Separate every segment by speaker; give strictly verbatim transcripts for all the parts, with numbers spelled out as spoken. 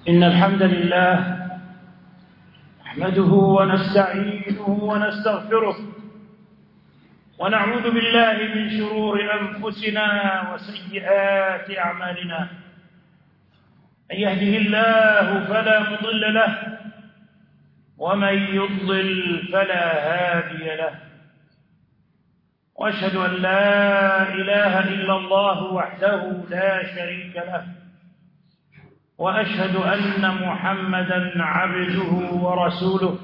Speaker 1: إن الحمد لله نحمده ونستعينه ونستغفره ونعوذ بالله من شرور أنفسنا وسيئات أعمالنا. من يهده الله فلا مضل له ومن يضلل فلا هادي له، وأشهد أن لا إله إلا الله وحده لا شريك له، وأشهد أن محمدًا عبده ورسوله.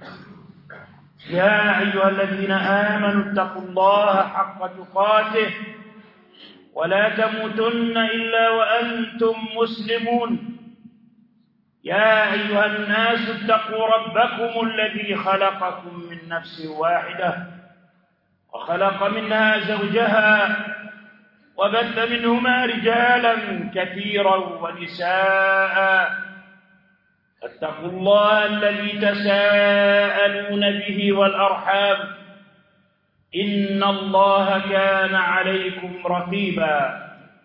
Speaker 1: يا أيها الذين آمنوا اتقوا الله حق تقاته ولا تموتن إلا وأنتم مسلمون. يا أيها الناس اتقوا ربكم الذي خلقكم من نفس واحدة وخلق منها زوجها وبث منهما رجالا كثيرا ونساء. فاتقوا الله الذي تساءلون به والأرحام إن الله كان عليكم رقيبا.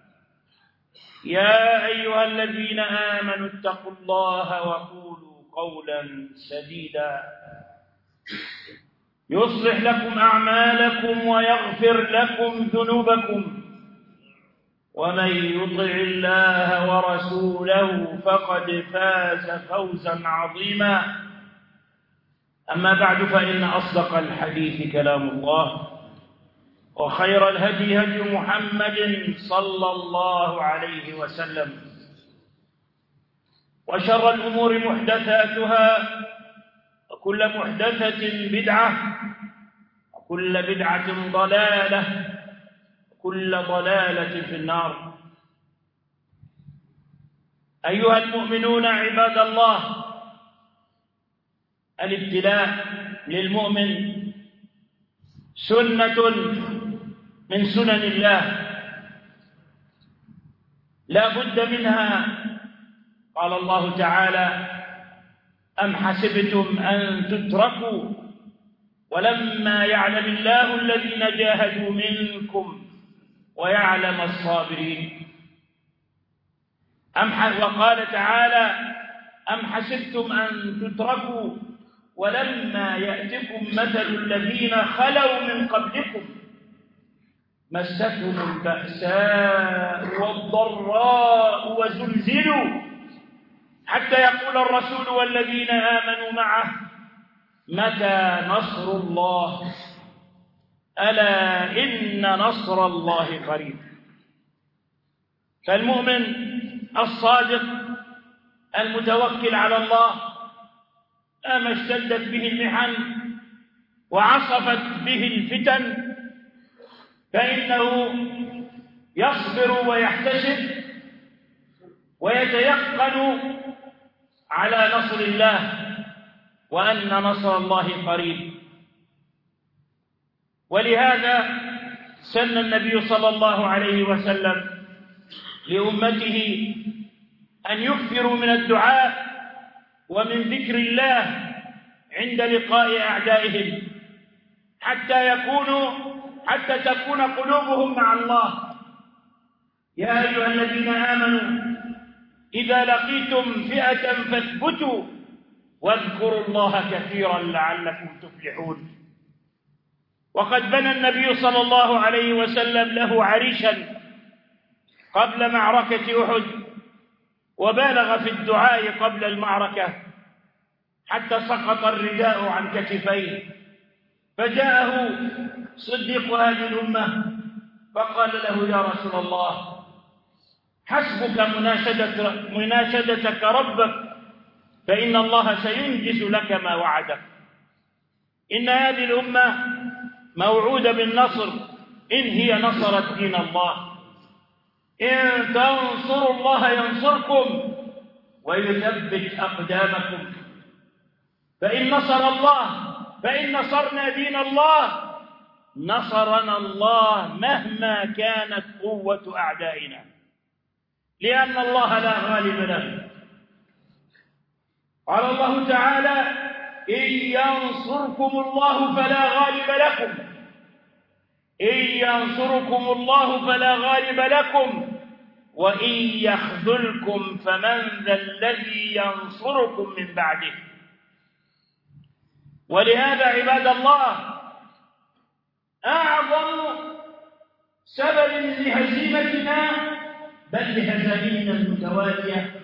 Speaker 1: يا أيها الذين آمنوا اتقوا الله وقولوا قولا سديدا يصلح لكم أعمالكم ويغفر لكم ذنوبكم، ومن يطع الله ورسوله فقد فاز فوزا عظيما. أما بعد، فإن أصدق الحديث كلام الله، وخير الهدي هدي محمد صلى الله عليه وسلم، وشر الأمور محدثاتها، وكل محدثة بدعة، وكل بدعة ضلالة، كل ضلالة في النار. أيها المؤمنون عباد الله، الابتلاء للمؤمن سنة من سنن الله لا بد منها. قال الله تعالى: أم حسبتم أن تتركوا ولما يعلم الله الذين جاهدوا منكم ويعلم الصابرين. أم وقال تعالى: أم حسبتم أن تتركوا ولما يأتكم مثل الذين خلوا من قبلكم مستهم البأساء والضراء وزلزلوا حتى يقول الرسول والذين آمنوا معه متى نصر الله ألا إن نصر الله قريب. فالمؤمن الصادق المتوكل على الله أما اشتدت به المحن وعصفت به الفتن فإنه يصبر ويحتسب ويتيقن على نصر الله وأن نصر الله قريب. ولهذا سن النبي صلى الله عليه وسلم لأمته أن يكثروا من الدعاء ومن ذكر الله عند لقاء أعدائهم حتى يكونوا حتى تكون قلوبهم مع الله. يا أيها الذين آمنوا إذا لقيتم فئة فاثبتوا واذكروا الله كثيرا لعلكم تفلحون. وقد بنى النبي صلى الله عليه وسلم له عريشا قبل معركة أحد، وبالغ في الدعاء قبل المعركة حتى سقط الرداء عن كتفيه، فجاءه صديق هذه الأمة فقال له: يا رسول الله، حسبك مناشدتك, مناشدتك ربك فإن الله سينجز لك ما وعدك. إن هذه الأمة موعودة بالنصر إن هي نصرت دين الله. إن تنصروا الله ينصركم ويثبت أقدامكم. فإن نصر الله فإن نصرنا دين الله نصرنا الله مهما كانت قوة أعدائنا، لأن الله لا غالب له. قال الله تعالى: إن ينصركم الله فلا غالب لكم إن ينصركم الله فلا غالب لكم وإن يخذلكم فمن ذا الذي ينصركم من بعده. ولهذا عباد الله أعظم سبب لهزيمتنا بل لهزائمنا المتوالية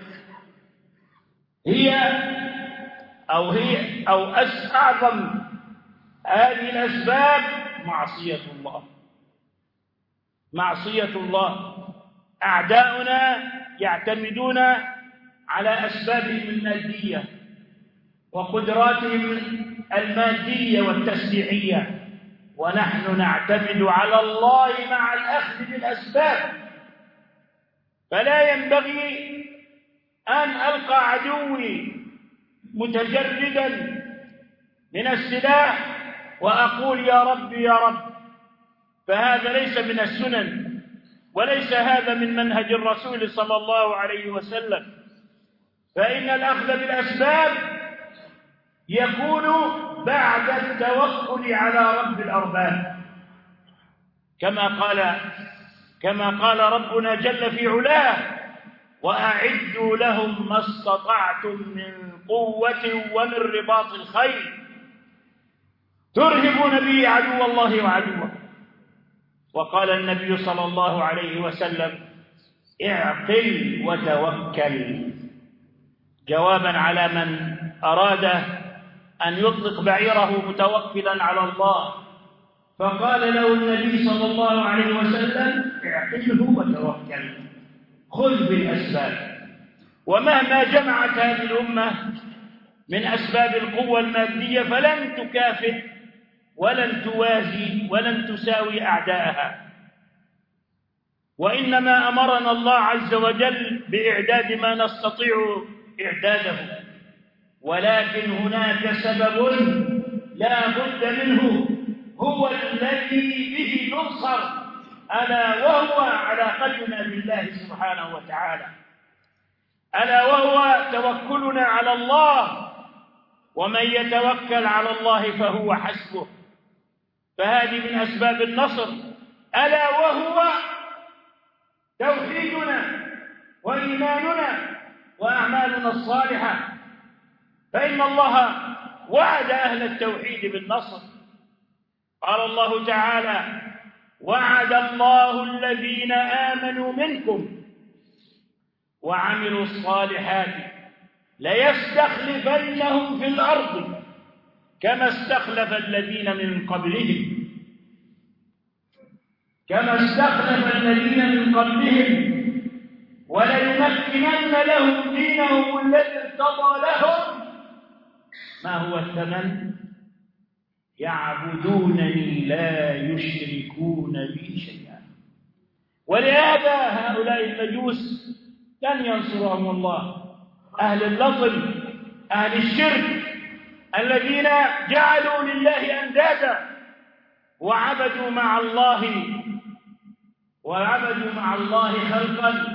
Speaker 1: هي أو هي أو أعظم هذه الأسباب معصية الله. معصية الله. أعداؤنا يعتمدون على أسبابهم المادية وقدراتهم المادية والتشريعية، ونحن نعتمد على الله مع الأخذ بالأسباب. فلا ينبغي أن ألقى عدوي متجردا من السلاح وأقول يا رب يا رب، فهذا ليس من السنن وليس هذا من منهج الرسول صلى الله عليه وسلم. فإن الأخذ بالأسباب يكون بعد التوكل على رب الأرباب، كما قال كما قال ربنا جل في علاه: وأعدوا لهم ما استطعتم من قوة ومن رباط الخيل ترهبون به عدو الله وعدوه. وقال النبي صلى الله عليه وسلم: اعقل وتوكل، جوابا على من أراد أن يطلق بعيره متوكلا على الله، فقال له النبي صلى الله عليه وسلم: اعقله وتوكل، خذ بالأسباب. ومهما جمعت هذه الأمة من أسباب القوة المادية فلن تكافئ ولن توازي ولن تساوي أعداءها. وإنما أمرنا الله عز وجل بإعداد ما نستطيع إعداده، ولكن هناك سبب لا بد منه هو الذي به ننصر، ألا وهو علاقتنا بالله سبحانه وتعالى، ألا وهو توكلنا على الله، ومن يتوكل على الله فهو حسبه. فهذه من أسباب النصر، ألا وهو توحيدنا وإيماننا وأعمالنا الصالحة، فإن الله وعد أهل التوحيد بالنصر. قال الله تعالى: وعد الله الذين آمنوا منكم وعملوا الصالحات ليستخلفنهم في الأرض كما استخلف الذين من قبلهم كما استخلف الذين من قبلهم وليمكنن لهم دينهم الذي ارتضى لهم. ما هو الثمن؟ يعبدونني لا يشركون بي شيئا. ولهذا هؤلاء المجوس لن ينصرهم الله، أهل اللطم، أهل الشرك، الذين جعلوا لله أندادا وعبدوا مع الله وعبدوا مع الله خلقا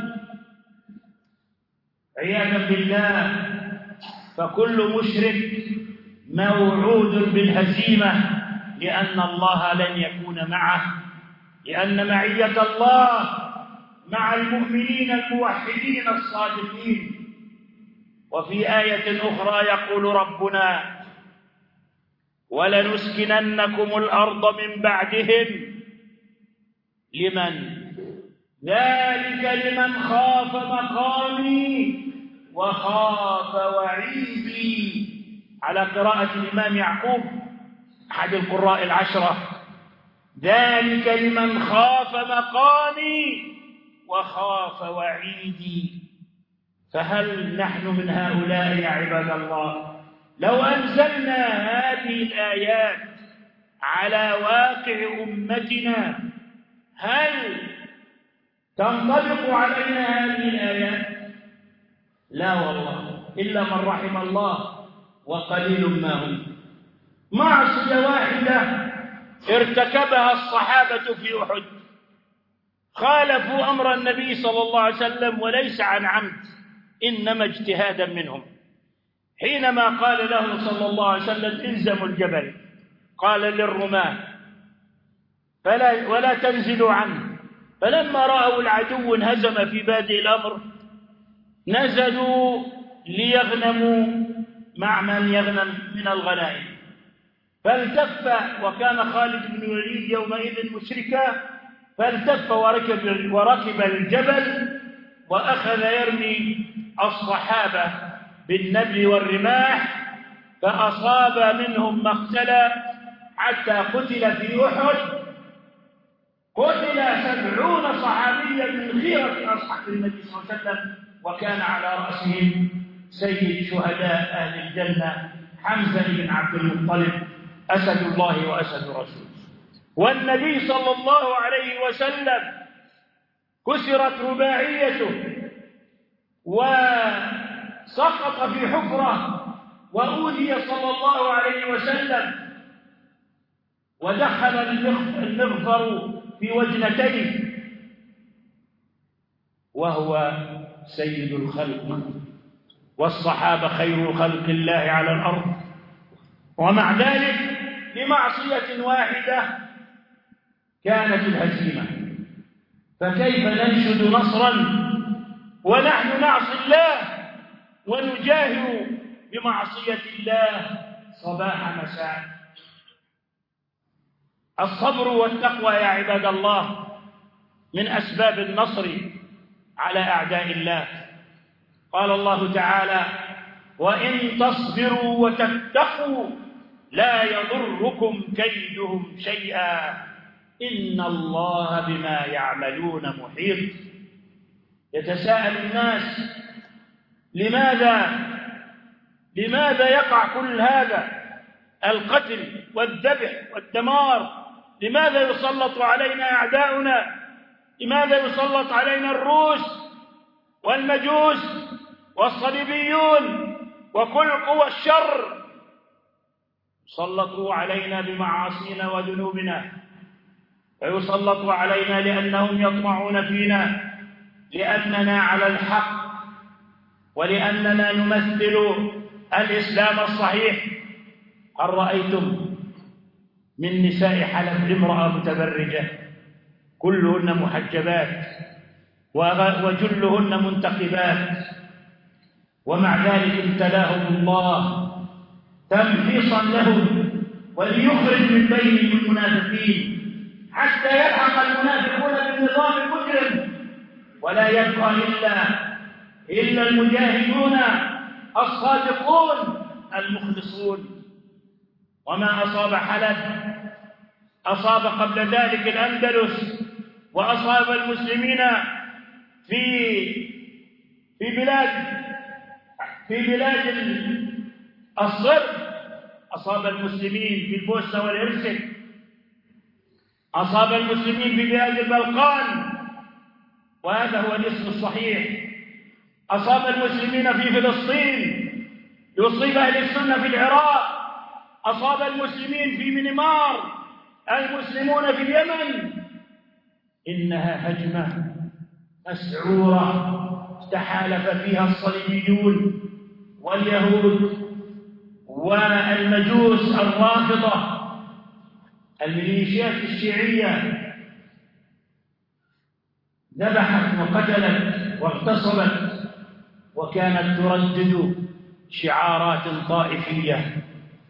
Speaker 1: عياذا بالله. فكل مشرك موعود بالهزيمة، لأن الله لن يكون معه، لأن معية الله مع المؤمنين الموحدين الصادقين. وفي آية أخرى يقول ربنا: ولنسكننكم الأرض من بعدهم. لمن؟ ذلك لمن خاف مقامي وخاف وعيدي، على قراءة الإمام يعقوب أحد القراء العشرة: ذلك لمن خاف مقامي وخاف وعيدي. فهل نحن من هؤلاء يا عباد الله؟ لو أنزلنا هذه الآيات على واقع أمتنا هل تنطبق علينا هذه الآيات؟ لا والله، إلا من رحم الله وقليل ما هم. معصية واحدة ارتكبها الصحابة في أحد، خالفوا أمر النبي صلى الله عليه وسلم وليس عن عمد، إنما اجتهادا منهم. حينما قال له صلى الله عليه وسلم: الزموا الجبل، قال للرماة: فلا ولا تنزلوا عنه، فلما رأوا العدو انهزم في بادئ الأمر نزلوا ليغنموا مع من يغنم من الغنائم، فالتف، وكان خالد بن الوليد يومئذ مشركا، فالتف وركب, وركب الجبل وأخذ يرمي الصحابة بالنبل والرماح، فأصاب منهم مقتلا حتى قتل في أحد قتل سبعون صحابيا من خيرة أصحاب النبي صلى الله عليه وسلم، وكان على رأسهم سيد شهداء أهل الجنة حمزة بن عبد المطلب أسد الله وأسد رسوله. والنبي صلى الله عليه وسلم كسرت رباعيته وسقط في حفرة وأوذي صلى الله عليه وسلم، ودخل المغفر في وجنتيه، وهو سيد الخلق والصحابة خير خلق الله على الأرض، ومع ذلك بمعصية واحدة كانت الهزيمة. فكيف ننشد نصرا ونحن نعصي الله ونجاهر بمعصية الله صباح مساء؟ الصبر والتقوى يا عباد الله من أسباب النصر على أعداء الله. قال الله تعالى: وإن تصبروا وتتقوا لا يضركم كيدهم شيئا إن الله بما يعملون محيط. يتساءل الناس: لماذا لماذا يقع كل هذا القتل والذبح والدمار؟ لماذا يسلط علينا أعداؤنا؟ لماذا يسلط علينا الروس والمجوس والصليبيون وكل قوى الشر؟ يسلطوا علينا بمعاصينا وذنوبنا، ويسلطوا علينا لأنهم يطمعون فينا، لأننا على الحق، ولأننا نمثل الإسلام الصحيح. هل رأيتم من نساء حلب امرأة متبرجة كلهن محجبات وجلهن منتقبات، ومع ذلك ابتلاهم الله تمحيصا لهم وليخرج من بينهم المنافقين حتى يلحق المنافقون بالنظام المجرم، ولا يبقى إلا إلا المجاهدون الصادقون المخلصون. وما أصاب حلب أصاب قبل ذلك الأندلس، وأصاب المسلمين في في بلاد في بلاد الصرب، أصاب المسلمين في البوسنة والهرسك، أصاب المسلمين في بلاد البلقان، وهذا هو الاسم الصحيح. أصاب المسلمين في فلسطين، يصيب أهل السنة في العراق، أصاب المسلمين في ميانمار، المسلمون في اليمن. إنها هجمة مسعورة تحالف فيها الصليبيون واليهود والمجوس الرافضة، الميليشيات الشيعية ذبحت وقتلت واغتصبت، وكانت تردد شعارات طائفية.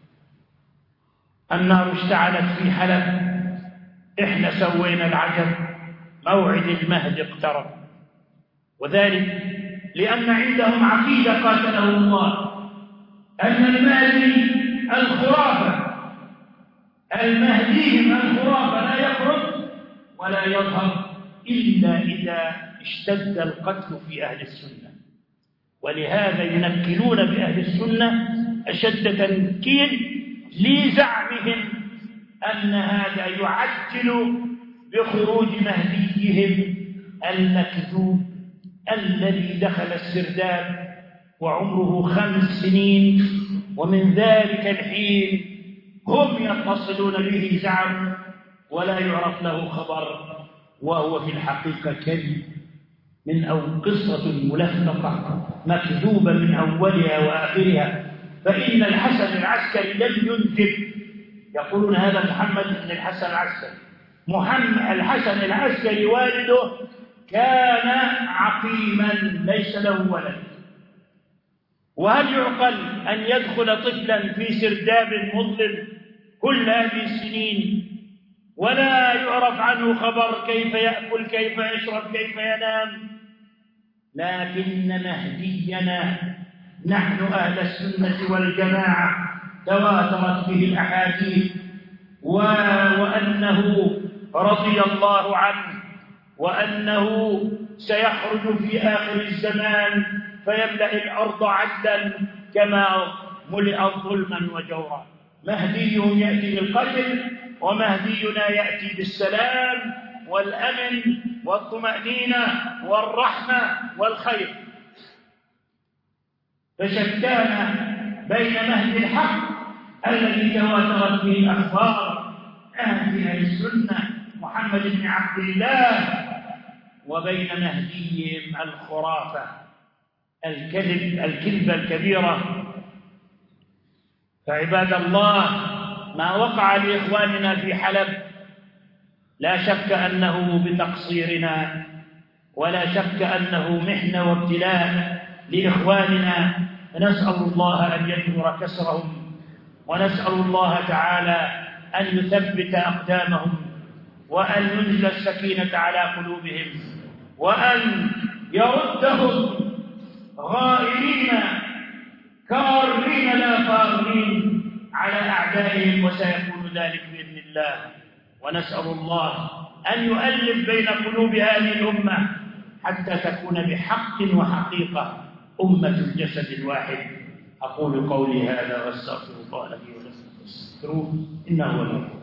Speaker 1: النار اشتعلت في حلب، احنا سوينا العجب، موعد المهد اقترب. وذلك لأن عندهم عقيدة قاتلهم الله أن المهدي الخرافة، المهدي الخرافة لا يخرج ولا يظهر إلا إذا اشتد القتل في أهل السنة، ولهذا ينكلون بأهل السنة أشد تنكيل لزعمهم أن هذا يعجل بخروج مهديهم المكذوب الذي دخل السرداب وعمره خمس سنين، ومن ذلك الحين هم يتصلون به زعم ولا يعرف له خبر، وهو في الحقيقة كذب من أو قصة ملفقة مكذوبة من أولها وآخرها. فإن الحسن العسكري لم ينتج، يقولون هذا محمد بن الحسن العسكري، محمد الحسن العسكري والده كان عقيما ليس له ولد، وهل يعقل أن يدخل طفلا في سرداب مظلم كل هذه السنين ولا يعرف عنه خبر كيف يأكل كيف يشرب كيف ينام؟ لكن مهدينا نحن أهل السنة والجماعة تواترت به الأحاديث وأنه رضي الله عنه وأنه سيخرج في آخر الزمان فيملأ الأرض عدلا كما ملئت ظلما وجورا. مهدي يأتي بالقتل ومهدينا يأتي بالسلام والأمن والطمأنينة والرحمة والخير. فشتان بين مهدي الحق الذي تواترت به الأخبار أهل السنة محمد بن عبد الله وبين مهديهم الخرافة الكذب الكذبة الكبيرة. فعباد الله، ما وقع لإخواننا في حلب لا شك أنه بتقصيرنا ولا شك أنه محنة وابتلاء لإخواننا، نسأل الله أن يجبر كسرهم ونسأل الله تعالى أن يثبت أقدامهم وأن ينزل السكينة على قلوبهم وأن يردهم غائرين كارين لا فارين على أعدائهم، وسيكون ذلك بإذن الله. ونسأل الله أن يؤلف بين قلوب هذه الأمة حتى تكون بحق وحقيقة أمة الجسد الواحد. أقول قولي هذا واستغفر الله لي ولكم فاستغفروه إنه هو الغفور.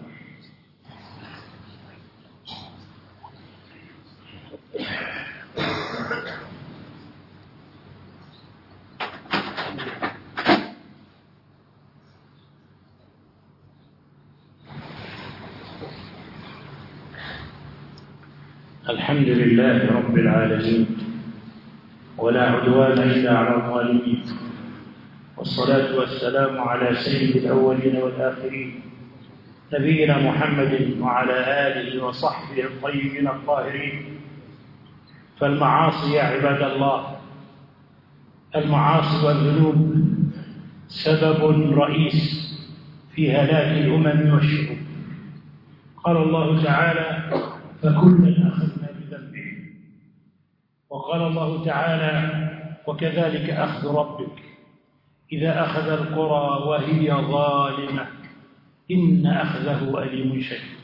Speaker 1: الحمد لله رب العالمين ولا عدوان إلا على الظالمين، والصلاة والسلام على سيد الأولين والآخرين نبينا محمد وعلى آله وصحبه الطيبين الطاهرين. فالمعاصي يا عباد الله، المعاصي والذنوب سبب رئيس في هلاك الأمم والشعوب. قال الله تعالى: فكلا أخذنا بذنبه. وقال الله تعالى: وكذلك أخذ ربك إذا أخذ القرى وهي ظالمة إن أخذه أليم شديد.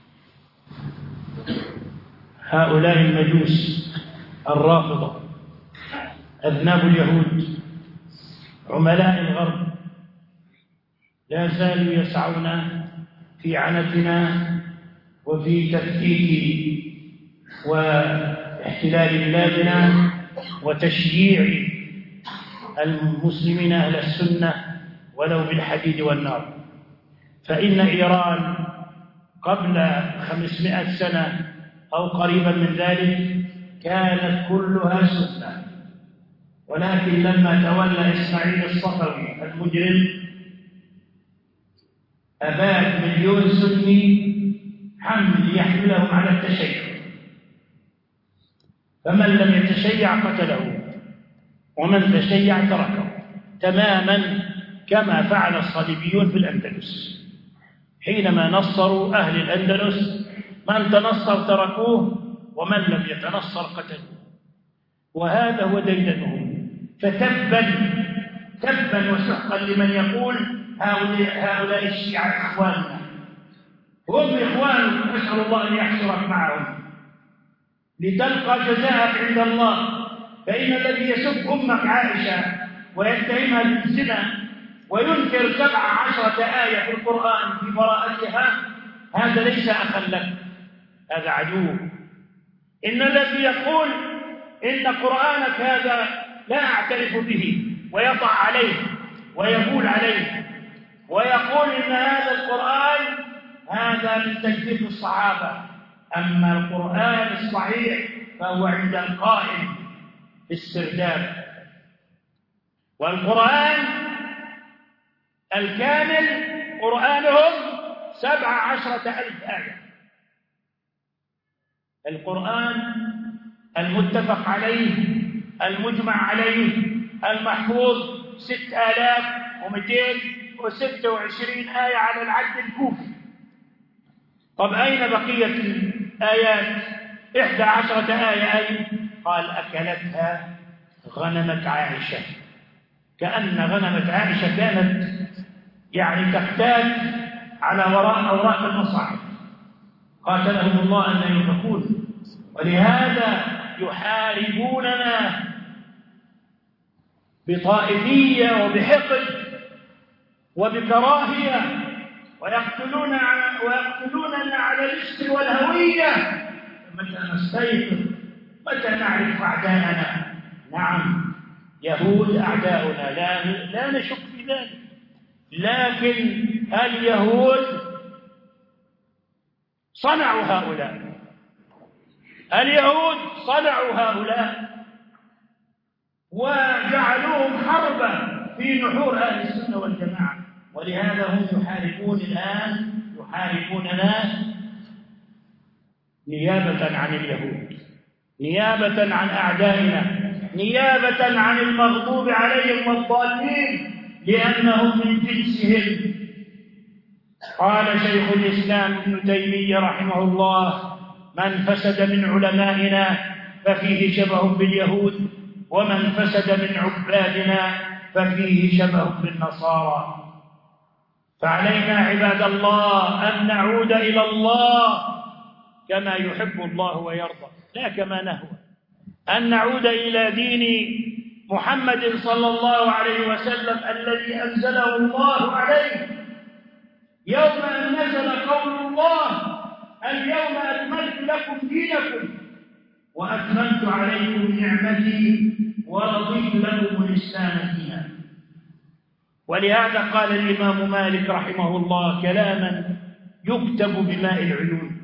Speaker 1: هؤلاء المجوس الرافضة أذناب اليهود عملاء الغرب لا زالوا يسعون في عنتنا وفي تفكيك واحتلال بلادنا وتشييع المسلمين أهل السنة ولو بالحديد والنار. فإن إيران قبل خمسمائة سنة أو قريبا من ذلك كانت كلها سنة، ولكن لما تولى إسماعيل الصفوي المجرم أباد مليون سني حمل يحملهم على التشيع، فمن لم يتشيع قتله ومن تشيع تركه، تماما كما فعل الصليبيون في الأندلس حينما نصروا أهل الأندلس، من تنصر تركوه ومن لم يتنصر قتلوه، وهذا هو ديدنهم. فتبا تبا وسحقا لمن يقول هؤلاء الشيعة إخواننا، هم إخوان، نسأل الله أن يحشرك معهم لتلقى جزاءك عند الله. فإن الذي يسب أمك عائشة ويتهمها بالزنا وينكر سبع عشرة آية في القرآن في براءتها، هذا ليس أخا لك، هذا عدو. إن الذي يقول إن قرآنك هذا لا أعترف به ويطع عليه ويقول عليه ويقول إن هذا القرآن هذا من تجديد الصحابة، أما القرآن الصحيح فهو عند القائم في السرداب. والقرآن الكامل قرآنهم سبع عشرة ألف آية، القرآن المتفق عليه المجمع عليه المحفوظ ستة آلاف ومئتين وستة وعشرين آية على العد الكوفي. طب أين بقية الآيات؟ إحدى عشرة آية أين؟ قال أكلتها غنمة عائشة. كأن غنمة عائشة كانت يعني تحتاج على وراء أوراق المصاحف، قاتلهم الله أن يؤفكون. ولهذا يحاربوننا بطائفية وبحقد وبكراهية، ويقتلون ويقتلوننا على الاسم والهوية. متى نستيقظ؟ متى نعرف أعداءنا؟ نعم، يهود أعداؤنا، لا لا نشك في ذلك، لكن اليهود صنعوا هؤلاء، اليهود صنعوا هؤلاء وجعلوهم حربا في نحور أهل السنة والجماعة. ولهذا هم يحاربون الآن يحاربوننا نيابة عن اليهود، نيابة عن أعدائنا، نيابة عن المغضوب عليهم والضالين، لأنهم من جنسهم. قال شيخ الإسلام ابن تيمية رحمه الله: من فسد من علمائنا ففيه شبه باليهود، ومن فسد من عبادنا ففيه شبه بالنصارى. فعلينا عباد الله أن نعود إلى الله كما يحب الله ويرضى، لا كما نهوى، أن نعود إلى دين محمد صلى الله عليه وسلم الذي أنزله الله عليه يوم أن نزل قول الله: اليوم أكملت لكم دينكم وأتممت عليكم نعمتي ورضيت لكم الإسلام دينا. ولهذا قال الإمام مالك رحمه الله كلاما يكتب بماء العيون،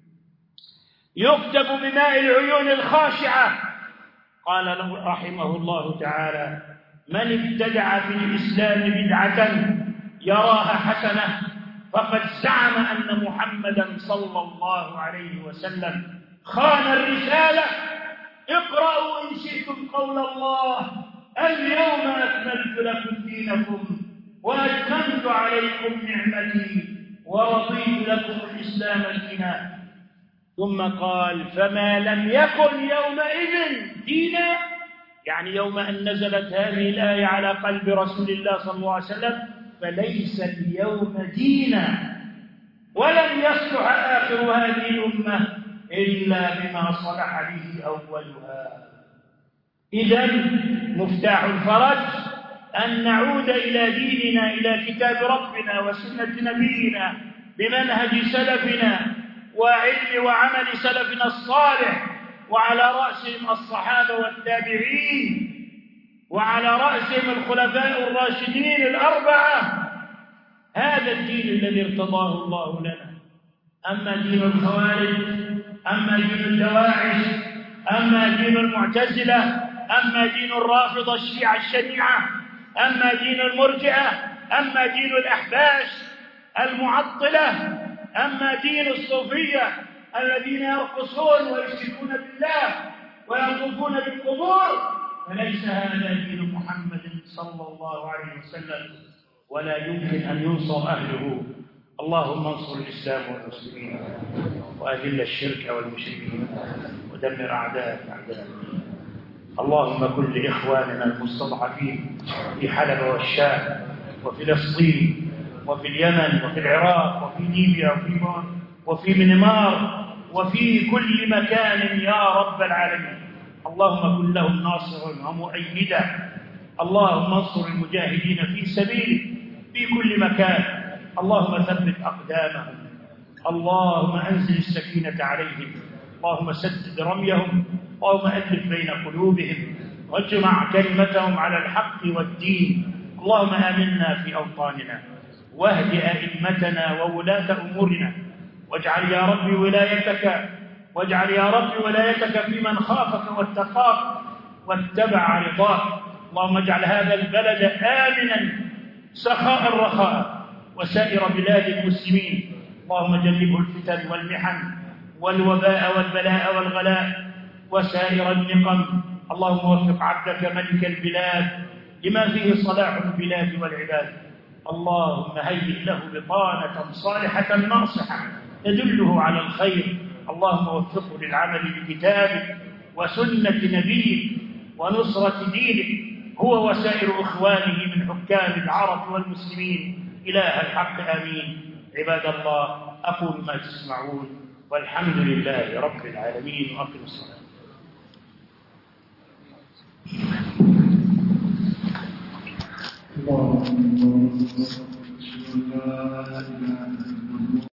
Speaker 1: يكتب بماء العيون الخاشعة. قال له رحمه الله تعالى: من ابتدع في الإسلام بدعة يراها حسنة فقد زعم أن محمدا صلى الله عليه وسلم خان الرسالة. اقرأوا إن شئتم قول الله: اليوم أكملت لكم دينكم وأتممت عليكم نعمتي ورضيت لكم الإسلام دينا. ثم قال: فما لم يكن يومئذ دينا، يعني يوم أن نزلت هذه الآية على قلب رسول الله صلى الله عليه وسلم، فليس اليوم دينا، ولن يصلح آخر هذه الأمة إلا بما صلح به أولها. إذن مفتاح الفرج أن نعود إلى ديننا، إلى كتاب ربنا وسنة نبينا بمنهج سلفنا وعلم وعمل سلفنا الصالح، وعلى رأسهم الصحابة والتابعين، وعلى رأسهم الخلفاء الراشدين الأربعة. هذا الدين الذي ارتضاه الله لنا. أما دين الخوارج، أما دين الدواعش، أما دين المعتزلة، أما دين الرافضة الشيعة الشنيعة، أما دين المرجئة، أما دين الأحباش المعطلة، أما دين الصوفية الذين يرقصون ويشركون بالله ويطوفون بالقبور، فليس هذا دين محمد صلى الله عليه وسلم، ولا يمكن أن ينصر أهله. اللهم انصر الإسلام والمسلمين، وأذل الشرك والمشركين، ودمر أعداء أعداء. اللهم كن لإخواننا المستضعفين في حلب والشام وفلسطين وفي اليمن وفي العراق وفي ليبيا وفي وفي منمار وفي كل مكان يا رب العالمين. اللهم كن لهم ناصرا ومؤيدا. اللهم انصر المجاهدين في سبيلك في كل مكان. اللهم ثبت أقدامهم. اللهم أنزل السكينة عليهم. اللهم سدد رميهم. اللهم ألف بين قلوبهم واجمع كلمتهم على الحق والدين. اللهم آمنا في أوطاننا، واهد أئمتنا وولاة أمورنا، واجعل يا رب ولايتك واجعل يا رب ولايتك في من خافك واتقاك واتبع رضاك. اللهم اجعل هذا البلد آمنا سخاء رخاء وسائر بلاد المسلمين. اللهم جنبه الفتن والمحن والوباء والبلاء والغلاء وسائر النقم. اللهم وفق عبدك ملك البلاد لما فيه صلاح البلاد والعباد. اللهم هيئ له بطانة صالحة ناصحة تدله على الخير. اللهم وفقه للعمل بكتابك وسنة نبيك ونصرة دينك هو وسائر إخوانه من حكام العرب والمسلمين إله الحق آمين. عباد الله، أقول ما تسمعون والحمد لله رب العالمين وأقم الصلاة.
Speaker 2: اللهم صل على